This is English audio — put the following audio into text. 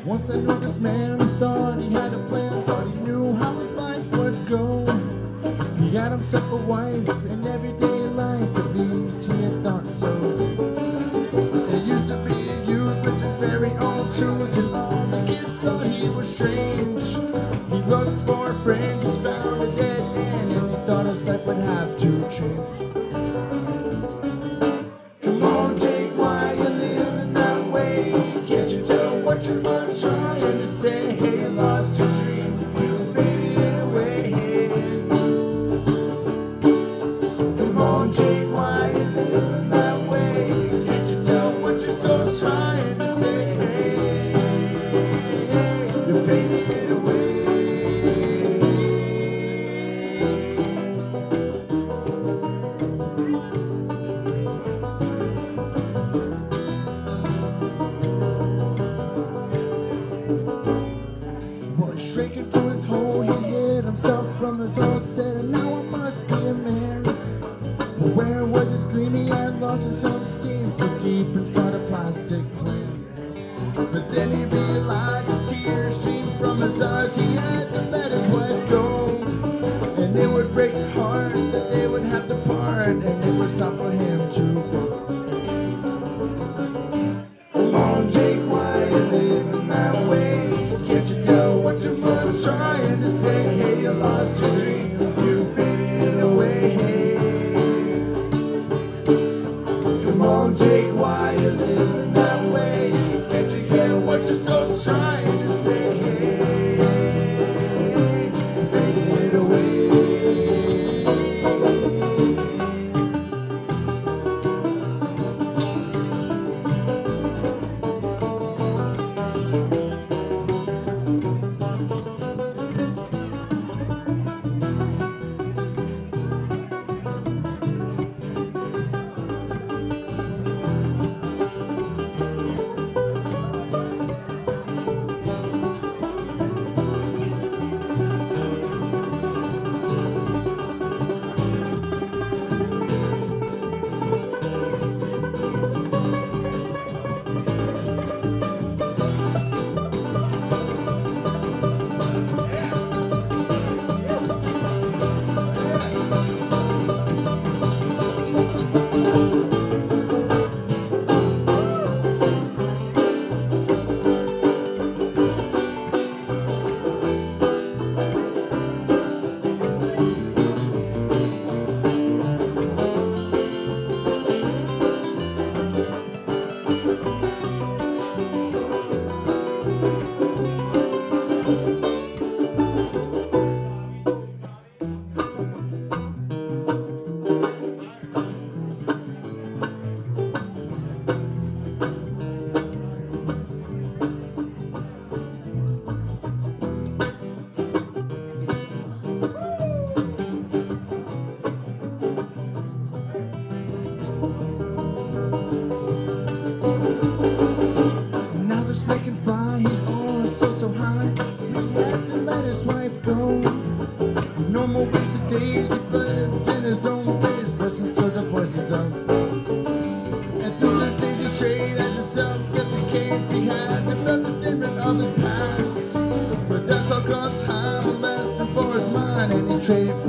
Once I knew this man who thought he had a plan, thought he knew how his life would go. He had himself a wife in everyday life, at least he had thought so. He used to be a youth with his very own truth, and all the kids thought he was strange. He looked for a friend, just found a dead end, and he thought his life would have to change. Come on, Jake, why you living that way? Can't you tell what your mind's trying to say? Hey, you lost your dreams, you faded away. Come on, Jake, why you living that way? Can't you tell what your soul's trying to say? You faded away. Well, he shrank into his hole, he hid himself from his hole, said, now I must be a man. But where was his gleam? He had lost his self-esteem so deep inside a plastic plane. But then he realized his tears streamed from his eyes. He had to let his wife go, and it would break his heart that they would have to part, and it was time for him to go. Come on, Jake, why you living that way? Can't you tell what your mind's trying to say? Hey, you lost your dreams, you faded away. Come on, Jake, why you living that way? Can't you hear what your soul's trying to say? Hey, faded away. Now the snake can fly, he's on so high. He had to let his wife go. No more wasted days, he blends in his own ways, listens to the voices of. And through the stages straight as himself, self-decayed, he had developed the image of his past. But that's all gone time, a lesson for his mind, and he traded